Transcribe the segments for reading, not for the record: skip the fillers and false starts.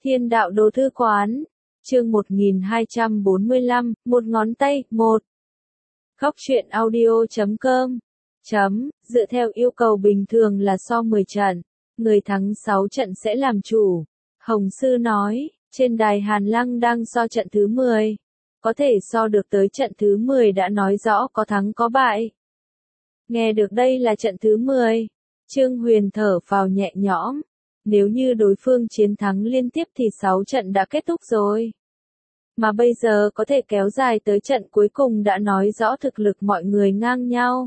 Thiên đạo đồ thư quán, chương 1245, một ngón tay, một. Góc truyện audio.com. Dựa theo yêu cầu bình thường là so 10 trận, người thắng 6 trận sẽ làm chủ. Hồng Sư nói, trên đài Hàn Lăng đang so trận thứ 10. Có thể so được tới trận thứ 10 đã nói rõ có thắng có bại. Nghe được đây là trận thứ 10, Trương Huyền thở phào nhẹ nhõm. Nếu như đối phương chiến thắng liên tiếp thì 6 trận đã kết thúc rồi. Mà bây giờ có thể kéo dài tới trận cuối cùng đã nói rõ thực lực mọi người ngang nhau.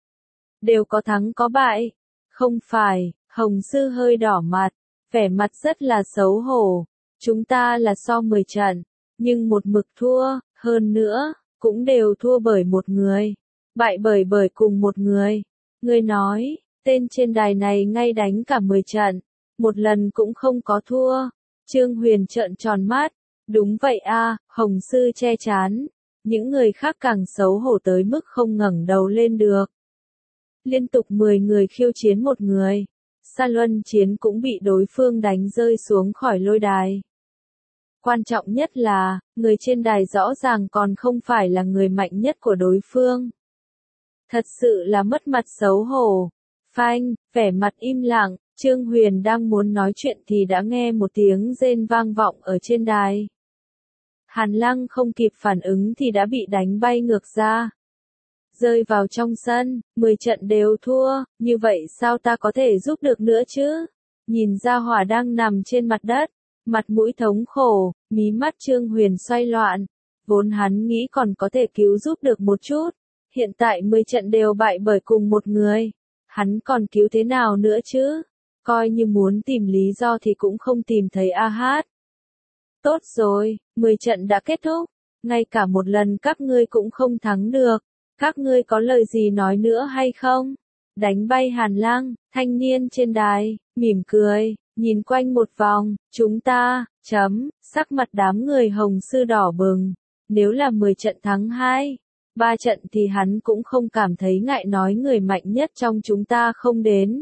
Đều có thắng có bại. Không phải, Hồng Sư hơi đỏ mặt, vẻ mặt rất là xấu hổ. Chúng ta là so 10 trận, nhưng một mực thua, hơn nữa, cũng đều thua bởi một người. Bại bởi cùng một người. Người nói, tên trên đài này ngay đánh cả 10 trận. Một lần cũng không có thua. Trương Huyền trợn tròn mắt. Đúng vậy a, Hồng Sư che chán. Những người khác càng xấu hổ tới mức không ngẩng đầu lên được. Liên tục 10 người khiêu chiến một người. Sa luân chiến cũng bị đối phương đánh rơi xuống khỏi lôi đài. Quan trọng nhất là, người trên đài rõ ràng còn không phải là người mạnh nhất của đối phương. Thật sự là mất mặt xấu hổ. Phanh, vẻ mặt im lặng. Trương Huyền đang muốn nói chuyện thì đã nghe một tiếng rên vang vọng ở trên đài. Hàn Lăng không kịp phản ứng thì đã bị đánh bay ngược ra. Rơi vào trong sân, 10 trận đều thua, như vậy sao ta có thể giúp được nữa chứ? Nhìn ra hỏa đang nằm trên mặt đất, mặt mũi thống khổ, mí mắt Trương Huyền xoay loạn. Vốn hắn nghĩ còn có thể cứu giúp được một chút. Hiện tại 10 trận đều bại bởi cùng một người. Hắn còn cứu thế nào nữa chứ? Coi như muốn tìm lý do thì cũng không tìm thấy a hát. Tốt rồi, 10 trận đã kết thúc. Ngay cả một lần các ngươi cũng không thắng được. Các ngươi có lời gì nói nữa hay không? Đánh bay Hàn Lăng, thanh niên trên đài, mỉm cười, nhìn quanh một vòng, chúng ta, sắc mặt đám người Hồng Sư đỏ bừng. Nếu là 10 trận thắng 2, 3 trận thì hắn cũng không cảm thấy ngại nói người mạnh nhất trong chúng ta không đến.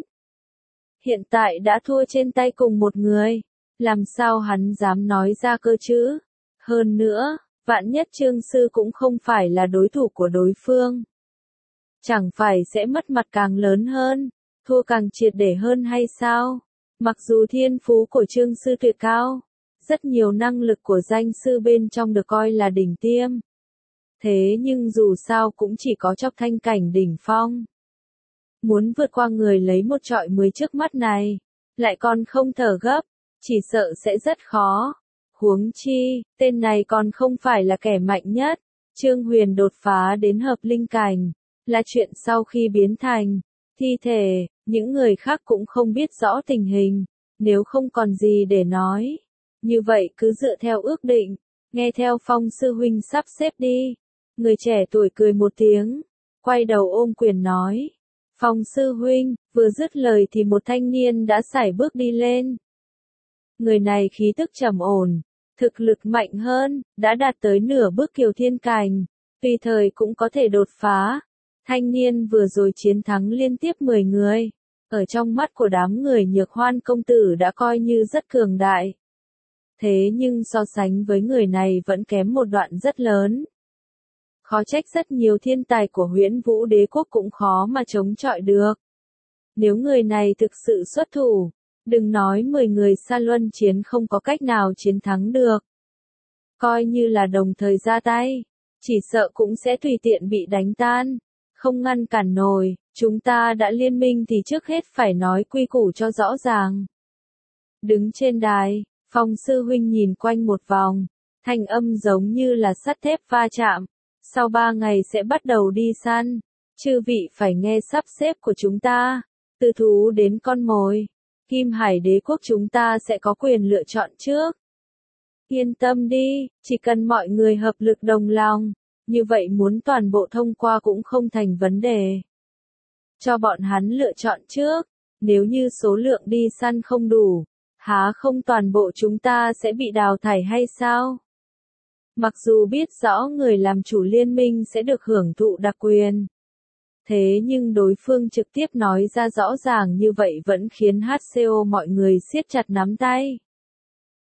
Hiện tại đã thua trên tay cùng một người, làm sao hắn dám nói ra cơ chứ? Hơn nữa, vạn nhất Trương Sư cũng không phải là đối thủ của đối phương. Chẳng phải sẽ mất mặt càng lớn hơn, thua càng triệt để hơn hay sao? Mặc dù thiên phú của Trương Sư tuyệt cao, rất nhiều năng lực của danh sư bên trong được coi là đỉnh tiêm. Thế nhưng dù sao cũng chỉ có trong thanh cảnh đỉnh phong. Muốn vượt qua người lấy một trọi 10 trước mắt này, lại còn không thở gấp, chỉ sợ sẽ rất khó. Huống chi, tên này còn không phải là kẻ mạnh nhất. Trương Huyền đột phá đến hợp linh cảnh, là chuyện sau khi biến thành thi thể, những người khác cũng không biết rõ tình hình, nếu không còn gì để nói. Như vậy cứ dựa theo ước định, nghe theo Phong sư huynh sắp xếp đi. Người trẻ tuổi cười một tiếng, quay đầu ôm quyền nói. Phong sư huynh, vừa dứt lời thì một thanh niên đã sải bước đi lên. Người này khí tức trầm ổn, thực lực mạnh hơn, đã đạt tới nửa bước kiều thiên cảnh, tùy thời cũng có thể đột phá. Thanh niên vừa rồi chiến thắng liên tiếp 10 người, ở trong mắt của đám người Nhược Hoan công tử đã coi như rất cường đại. Thế nhưng so sánh với người này vẫn kém một đoạn rất lớn. Khó trách rất nhiều thiên tài của Huyễn Vũ Đế quốc cũng khó mà chống chọi được. Nếu người này thực sự xuất thủ, đừng nói 10 người Sa luân chiến không có cách nào chiến thắng được. Coi như là đồng thời ra tay, chỉ sợ cũng sẽ tùy tiện bị đánh tan, không ngăn cản nổi. Chúng ta đã liên minh thì trước hết phải nói quy củ cho rõ ràng. Đứng trên đài, Phong sư huynh nhìn quanh một vòng, thanh âm giống như là sắt thép va chạm. Sau 3 ngày sẽ bắt đầu đi săn, chư vị phải nghe sắp xếp của chúng ta, từ thú đến con mồi. Kim Hải Đế quốc chúng ta sẽ có quyền lựa chọn trước. Yên tâm đi, chỉ cần mọi người hợp lực đồng lòng, như vậy muốn toàn bộ thông qua cũng không thành vấn đề. Cho bọn hắn lựa chọn trước, nếu như số lượng đi săn không đủ, há không toàn bộ chúng ta sẽ bị đào thải hay sao? Mặc dù biết rõ người làm chủ liên minh sẽ được hưởng thụ đặc quyền. Thế nhưng đối phương trực tiếp nói ra rõ ràng như vậy vẫn khiến HCO mọi người siết chặt nắm tay.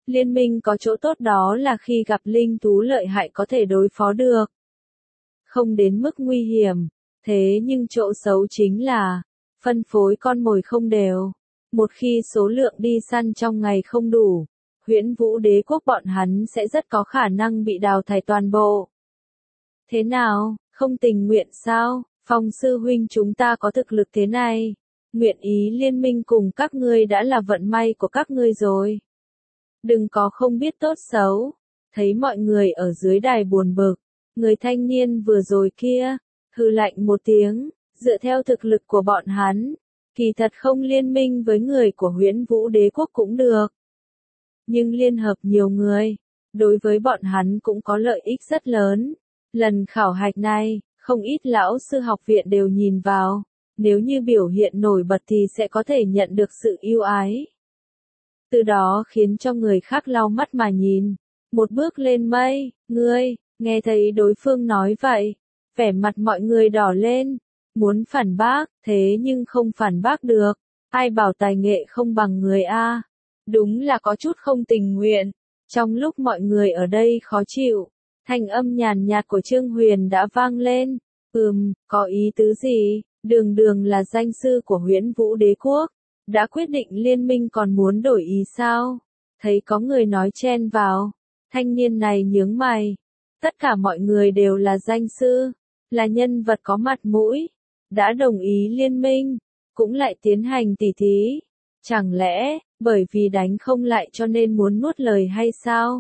Liên minh có chỗ tốt đó là khi gặp linh thú lợi hại có thể đối phó được. Không đến mức nguy hiểm. Thế nhưng chỗ xấu chính là phân phối con mồi không đều. Một khi số lượng đi săn trong ngày không đủ, Huyễn Vũ Đế quốc bọn hắn sẽ rất có khả năng bị đào thải toàn bộ. Thế nào, không tình nguyện sao? Phong sư huynh chúng ta có thực lực thế này, nguyện ý liên minh cùng các ngươi đã là vận may của các ngươi rồi. Đừng có không biết tốt xấu. Thấy mọi người ở dưới đài buồn bực, người thanh niên vừa rồi kia, hừ lạnh một tiếng, dựa theo thực lực của bọn hắn, kỳ thật không liên minh với người của Huyễn Vũ Đế quốc cũng được. Nhưng liên hợp nhiều người, đối với bọn hắn cũng có lợi ích rất lớn. Lần khảo hạch này, không ít lão sư học viện đều nhìn vào, nếu như biểu hiện nổi bật thì sẽ có thể nhận được sự ưu ái. Từ đó khiến cho người khác lau mắt mà nhìn, một bước lên mây. Ngươi, nghe thấy đối phương nói vậy, vẻ mặt mọi người đỏ lên, muốn phản bác, thế nhưng không phản bác được, ai bảo tài nghệ không bằng người a. Đúng là có chút không tình nguyện. Trong lúc mọi người ở đây khó chịu, thanh âm nhàn nhạt của Trương Huyền đã vang lên. Có ý tứ gì? Đường Đường là danh sư của Huyễn Vũ Đế quốc, đã quyết định liên minh còn muốn đổi ý sao? Thấy có người nói chen vào, thanh niên này nhướng mày. Tất cả mọi người đều là danh sư, là nhân vật có mặt mũi, đã đồng ý liên minh, cũng lại tiến hành tỉ thí. Chẳng lẽ, bởi vì đánh không lại cho nên muốn nuốt lời hay sao?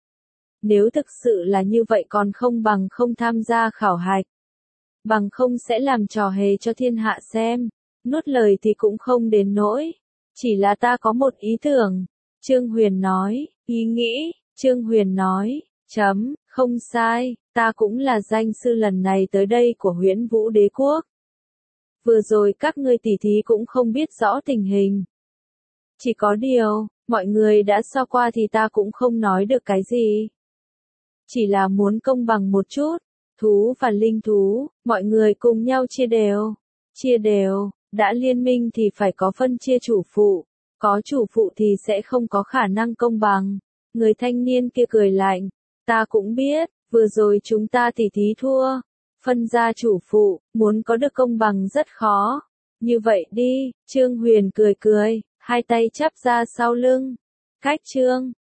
Nếu thực sự là như vậy còn không bằng không tham gia khảo hạch. Bằng không sẽ làm trò hề cho thiên hạ xem. Nuốt lời thì cũng không đến nỗi. Chỉ là ta có một ý tưởng. Trương Huyền nói, ý nghĩ, Trương Huyền nói, không sai, ta cũng là danh sư lần này tới đây của Huyễn Vũ Đế quốc. Vừa rồi các ngươi tỉ thí cũng không biết rõ tình hình. Chỉ có điều, mọi người đã so qua thì ta cũng không nói được cái gì. Chỉ là muốn công bằng một chút, thú và linh thú, mọi người cùng nhau chia đều. Chia đều, đã liên minh thì phải có phân chia chủ phụ, có chủ phụ thì sẽ không có khả năng công bằng. Người thanh niên kia cười lạnh, ta cũng biết, vừa rồi chúng ta tỉ thí thua, phân ra chủ phụ, muốn có được công bằng rất khó. Như vậy đi, Trương Huyền cười cười, hai tay chắp ra sau lưng. Cách chương